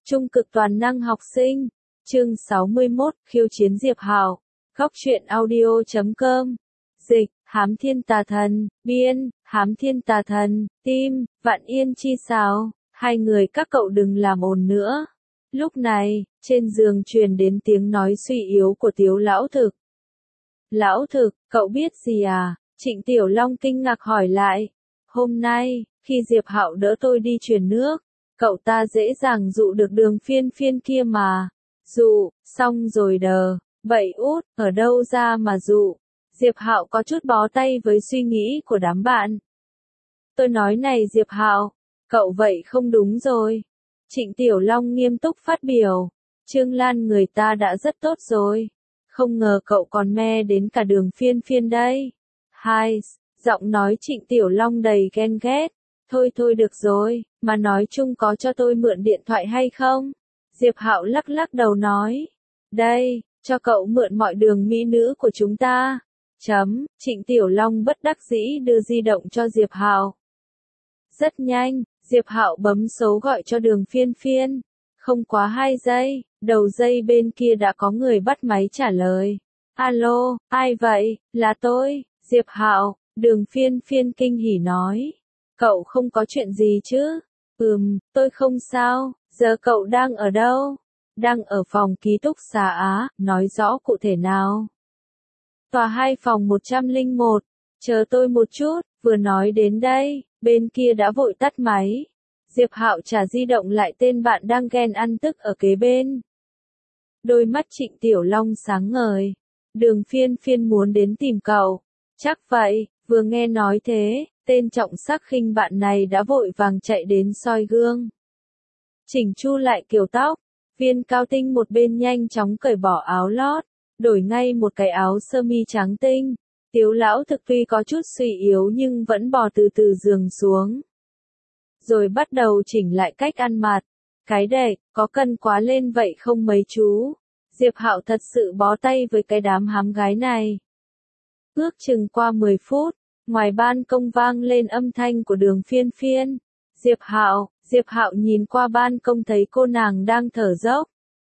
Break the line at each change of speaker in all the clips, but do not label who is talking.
Trung cực toàn năng học sinh. Chương 61, khiêu chiến Diệp Hạo. Góc truyện audio.com. Dịch, Hám Thiên Tà Thần, biên, Hám Thiên Tà Thần, tim, Vạn Yên Chi Sào. Hai người các cậu đừng làm ồn nữa. Lúc này, trên giường truyền đến tiếng nói suy yếu của Tiếu Lão Thực. Lão Thực, cậu biết gì à? Trịnh Tiểu Long kinh ngạc hỏi lại. Hôm nay, khi Diệp Hạo đỡ tôi đi truyền nước, cậu ta dễ dàng dụ được Đường Phiên Phiên kia mà. Dụ, xong rồi đờ, bậy út, ở đâu ra mà dụ. Diệp Hạo có chút bó tay với suy nghĩ của đám bạn. Tôi nói này Diệp Hạo, cậu vậy không đúng rồi. Trịnh Tiểu Long nghiêm túc phát biểu. Trương Lan người ta đã rất tốt rồi. Không ngờ cậu còn me đến cả Đường Phiên Phiên đây. Hai, giọng nói Trịnh Tiểu Long đầy ghen ghét. Thôi thôi được rồi, mà nói chung có cho tôi mượn điện thoại hay không? Diệp Hạo lắc lắc đầu nói. Đây, cho cậu mượn mọi đường mỹ nữ của chúng ta. Trịnh Tiểu Long bất đắc dĩ đưa di động cho Diệp Hạo. Rất nhanh, Diệp Hạo bấm số gọi cho Đường Phiên Phiên. Không quá 2 giây, đầu dây bên kia đã có người bắt máy trả lời. Alo, ai vậy? Là tôi, Diệp Hạo. Đường Phiên Phiên kinh hỉ nói. Cậu không có chuyện gì chứ? Tôi không sao, giờ cậu đang ở đâu? Đang ở phòng ký túc xá Á, nói rõ cụ thể nào? Tòa 2 phòng 101, chờ tôi một chút, vừa nói đến đây, bên kia đã vội tắt máy. Diệp Hạo trả di động lại tên bạn đang ghen ăn tức ở kế bên. Đôi mắt Trịnh Tiểu Long sáng ngời. Đường Phiên Phiên muốn đến tìm cậu. Chắc vậy, vừa nghe nói thế, tên trọng sắc khinh bạn này đã vội vàng chạy đến soi gương. Chỉnh chu lại kiểu tóc, Viên Cao Tinh một bên nhanh chóng cởi bỏ áo lót, đổi ngay một cái áo sơ mi trắng tinh. Tiếu Lão Thực tuy có chút suy yếu nhưng vẫn bò từ từ giường xuống. Rồi bắt đầu chỉnh lại cách ăn mặc. Cái đệch, có cân quá lên vậy không mấy chú? Diệp Hạo thật sự bó tay với cái đám hám gái này. Ước chừng qua 10 phút, ngoài ban công vang lên âm thanh của Đường Phiên Phiên. Diệp Hạo nhìn qua ban công thấy cô nàng đang thở dốc.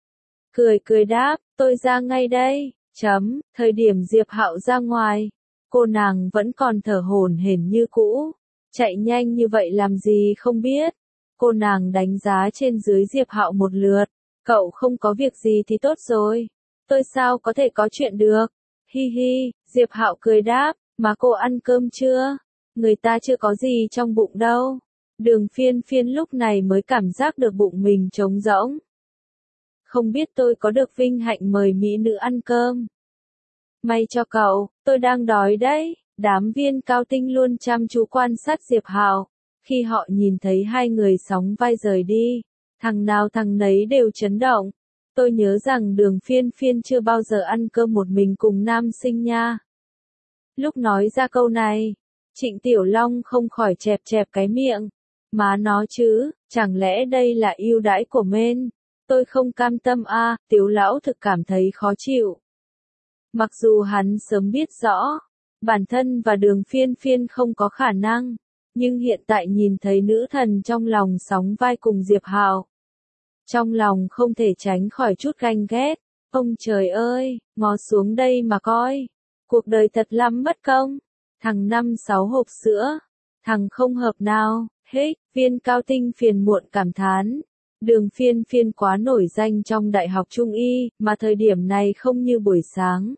Cười đáp, tôi ra ngay đây. Thời điểm Diệp Hạo ra ngoài, cô nàng vẫn còn thở hổn hển như cũ. Chạy nhanh như vậy làm gì không biết. Cô nàng đánh giá trên dưới Diệp Hạo một lượt. Cậu không có việc gì thì tốt rồi. Tôi sao có thể có chuyện được. Hi hi, Diệp Hạo cười đáp, mà cô ăn cơm chưa? Người ta chưa có gì trong bụng đâu. Đường Phiên Phiên lúc này mới cảm giác được bụng mình trống rỗng. Không biết tôi có được vinh hạnh mời mỹ nữ ăn cơm. May cho cậu, tôi đang đói đấy. Đám Viên Cao Tinh luôn chăm chú quan sát Diệp Hạo. Khi họ nhìn thấy hai người sóng vai rời đi, thằng nào thằng nấy đều chấn động. Tôi nhớ rằng Đường Phiên Phiên chưa bao giờ ăn cơm một mình cùng nam sinh nha. Lúc nói ra câu này, Trịnh Tiểu Long không khỏi chẹp chẹp cái miệng. Má nó chứ, chẳng lẽ đây là ưu đãi của men? Tôi không cam tâm à, Tiếu Lão Thực cảm thấy khó chịu. Mặc dù hắn sớm biết rõ, bản thân và Đường Phiên Phiên không có khả năng, nhưng hiện tại nhìn thấy nữ thần trong lòng sóng vai cùng Diệp Hạo. Trong lòng không thể tránh khỏi chút ganh ghét. Ông trời ơi, ngó xuống đây mà coi. Cuộc đời thật lắm mất công. Thằng 5-6 hộp sữa. Thằng không hợp nào. Viên Cao Tinh phiền muộn cảm thán. Đường Phiên Phiên quá nổi danh trong Đại học Trung Y, mà thời điểm này không như buổi sáng.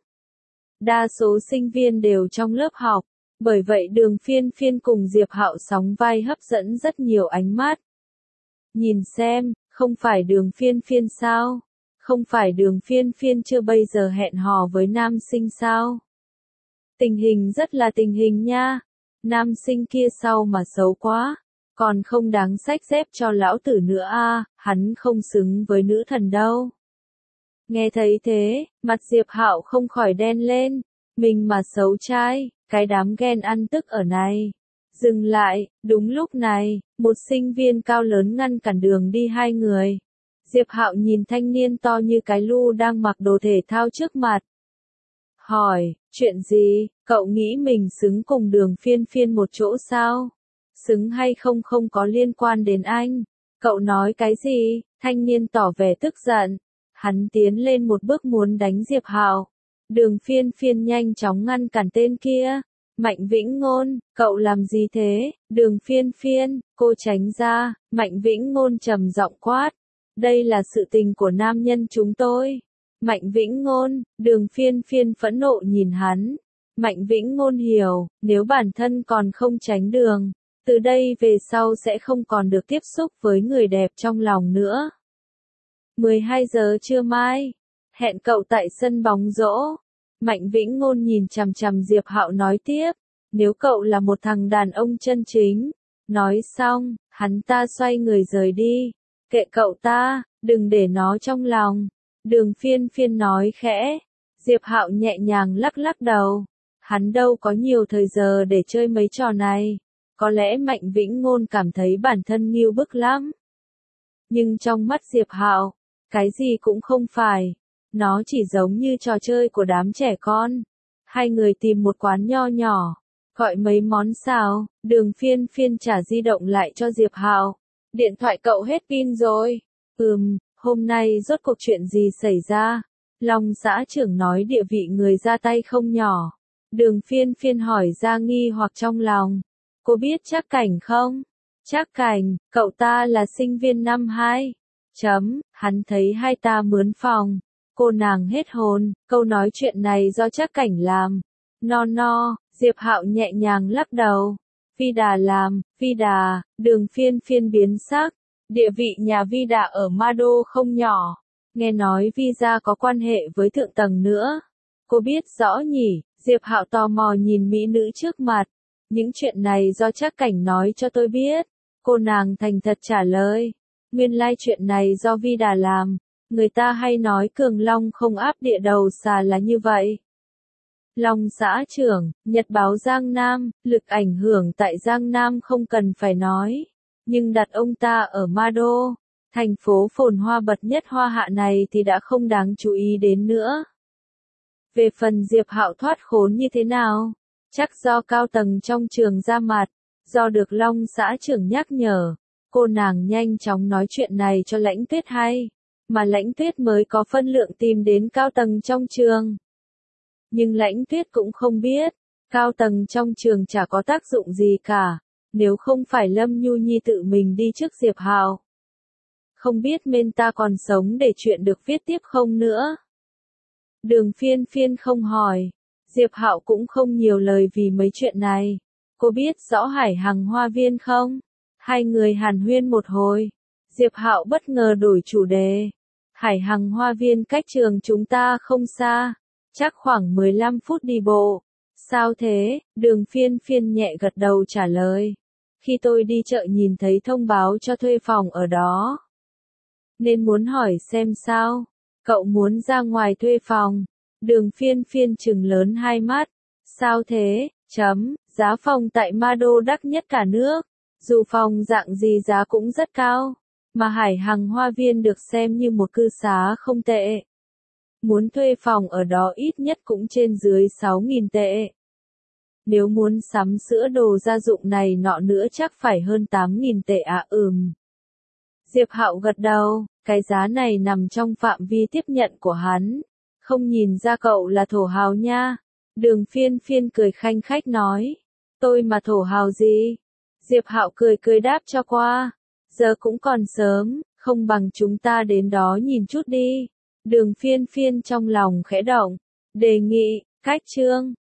Đa số sinh viên đều trong lớp học. Bởi vậy Đường Phiên Phiên cùng Diệp Hạo sóng vai hấp dẫn rất nhiều ánh mắt. Nhìn xem, không phải Đường Phiên Phiên sao? Không phải Đường Phiên Phiên chưa bây giờ hẹn hò với nam sinh sao? Tình hình rất là tình hình nha. Nam sinh kia sau mà xấu quá. Còn không đáng xách dép cho lão tử nữa à, hắn không xứng với nữ thần đâu. Nghe thấy thế, mặt Diệp Hạo không khỏi đen lên. Mình mà xấu trai, cái đám ghen ăn tức ở này. Dừng lại, đúng lúc này, một sinh viên cao lớn ngăn cản đường đi hai người. Diệp Hạo nhìn thanh niên to như cái lu đang mặc đồ thể thao trước mặt. Hỏi, chuyện gì, cậu nghĩ mình xứng cùng Đường Phiên Phiên một chỗ sao? Xứng hay không không có liên quan đến anh. Cậu nói cái gì? Thanh niên tỏ vẻ tức giận. Hắn tiến lên một bước muốn đánh Diệp Hạo. Đường Phiên Phiên nhanh chóng ngăn cản tên kia. Mạnh Vĩnh Ngôn, cậu làm gì thế? Đường Phiên Phiên, cô tránh ra. Mạnh Vĩnh Ngôn trầm giọng quát. Đây là sự tình của nam nhân chúng tôi. Mạnh Vĩnh Ngôn, Đường Phiên Phiên phẫn nộ nhìn hắn. Mạnh Vĩnh Ngôn hiểu, nếu bản thân còn không tránh đường, từ đây về sau sẽ không còn được tiếp xúc với người đẹp trong lòng nữa. 12 giờ trưa mai, hẹn cậu tại sân bóng rổ. Mạnh Vĩnh Ngôn nhìn chằm chằm Diệp Hạo nói tiếp, nếu cậu là một thằng đàn ông chân chính. Nói xong, hắn ta xoay người rời đi. Kệ cậu ta, đừng để nó trong lòng. Đường Phiên Phiên nói khẽ. Diệp Hạo nhẹ nhàng lắc lắc đầu. Hắn đâu có nhiều thời giờ để chơi mấy trò này. Có lẽ Mạnh Vĩnh Ngôn cảm thấy bản thân nghiêu bức lắm. Nhưng trong mắt Diệp Hạo, cái gì cũng không phải. Nó chỉ giống như trò chơi của đám trẻ con. Hai người tìm một quán nho nhỏ, gọi mấy món xào. Đường Phiên Phiên trả di động lại cho Diệp Hạo. Điện thoại cậu hết pin rồi. Hôm nay rốt cuộc chuyện gì xảy ra? Long xã trưởng nói địa vị người ra tay không nhỏ. Đường Phiên Phiên hỏi ra nghi hoặc trong lòng. Cô biết Trác Cảnh không? Trác Cảnh, cậu ta là sinh viên năm 2. Hắn thấy hai ta mướn phòng. Cô nàng hết hồn, câu nói chuyện này do Trác Cảnh làm. No, Diệp Hạo nhẹ nhàng lắc đầu. Vi Đà làm, Vi Đà, Đường Phiên Phiên biến sắc. Địa vị nhà Vi Đà ở Ma Đô không nhỏ. Nghe nói Vi gia có quan hệ với thượng tầng nữa. Cô biết rõ nhỉ? Diệp Hạo tò mò nhìn mỹ nữ trước mặt. Những chuyện này do Trác Cảnh nói cho tôi biết. Cô nàng thành thật trả lời. Nguyên lai chuyện này do Vi Đà làm. Người ta hay nói Cường Long không áp địa đầu xà là như vậy. Long xã trưởng, Nhật báo Giang Nam, lực ảnh hưởng tại Giang Nam không cần phải nói. Nhưng đặt ông ta ở Ma Đô, thành phố phồn hoa bậc nhất Hoa Hạ này thì đã không đáng chú ý đến nữa. Về phần Diệp Hạo thoát khốn như thế nào? Chắc do cao tầng trong trường ra mặt, do được Long xã trưởng nhắc nhở. Cô nàng nhanh chóng nói chuyện này cho Lãnh Tuyết hay, mà Lãnh Tuyết mới có phân lượng tìm đến cao tầng trong trường. Nhưng Lãnh Tuyết cũng không biết, cao tầng trong trường chả có tác dụng gì cả, nếu không phải Lâm Nhu Nhi tự mình đi trước Diệp Hạo. Không biết men ta còn sống để chuyện được viết tiếp không nữa. Đường Phiên Phiên không hỏi, Diệp Hạo cũng không nhiều lời vì mấy chuyện này. Cô biết rõ Hải Hằng Hoa Viên không? Hai người hàn huyên một hồi. Diệp Hạo bất ngờ đổi chủ đề. Hải Hằng Hoa Viên cách trường chúng ta không xa, chắc khoảng 15 phút đi bộ. Sao thế? Đường Phiên Phiên nhẹ gật đầu trả lời. Khi tôi đi chợ nhìn thấy thông báo cho thuê phòng ở đó, nên muốn hỏi xem sao. Cậu muốn ra ngoài thuê phòng? Đường Phiên Phiên trừng lớn hai mắt. Sao thế? Giá phòng tại Ma Đô đắt nhất cả nước. Dù phòng dạng gì giá cũng rất cao. Mà Hải Hằng Hoa Viên được xem như một cư xá không tệ. Muốn thuê phòng ở đó ít nhất cũng trên dưới 6.000 tệ. Nếu muốn sắm sữa đồ gia dụng này nọ nữa chắc phải hơn 8.000 tệ à. Diệp Hạo gật đầu, cái giá này nằm trong phạm vi tiếp nhận của hắn. Không nhìn ra cậu là thổ hào nha. Đường Phiên Phiên cười khanh khách nói. Tôi mà thổ hào gì? Diệp Hạo cười đáp cho qua. Giờ cũng còn sớm, không bằng chúng ta đến đó nhìn chút đi. Đường Phiên Phiên trong lòng khẽ động. Đề nghị, cách chương.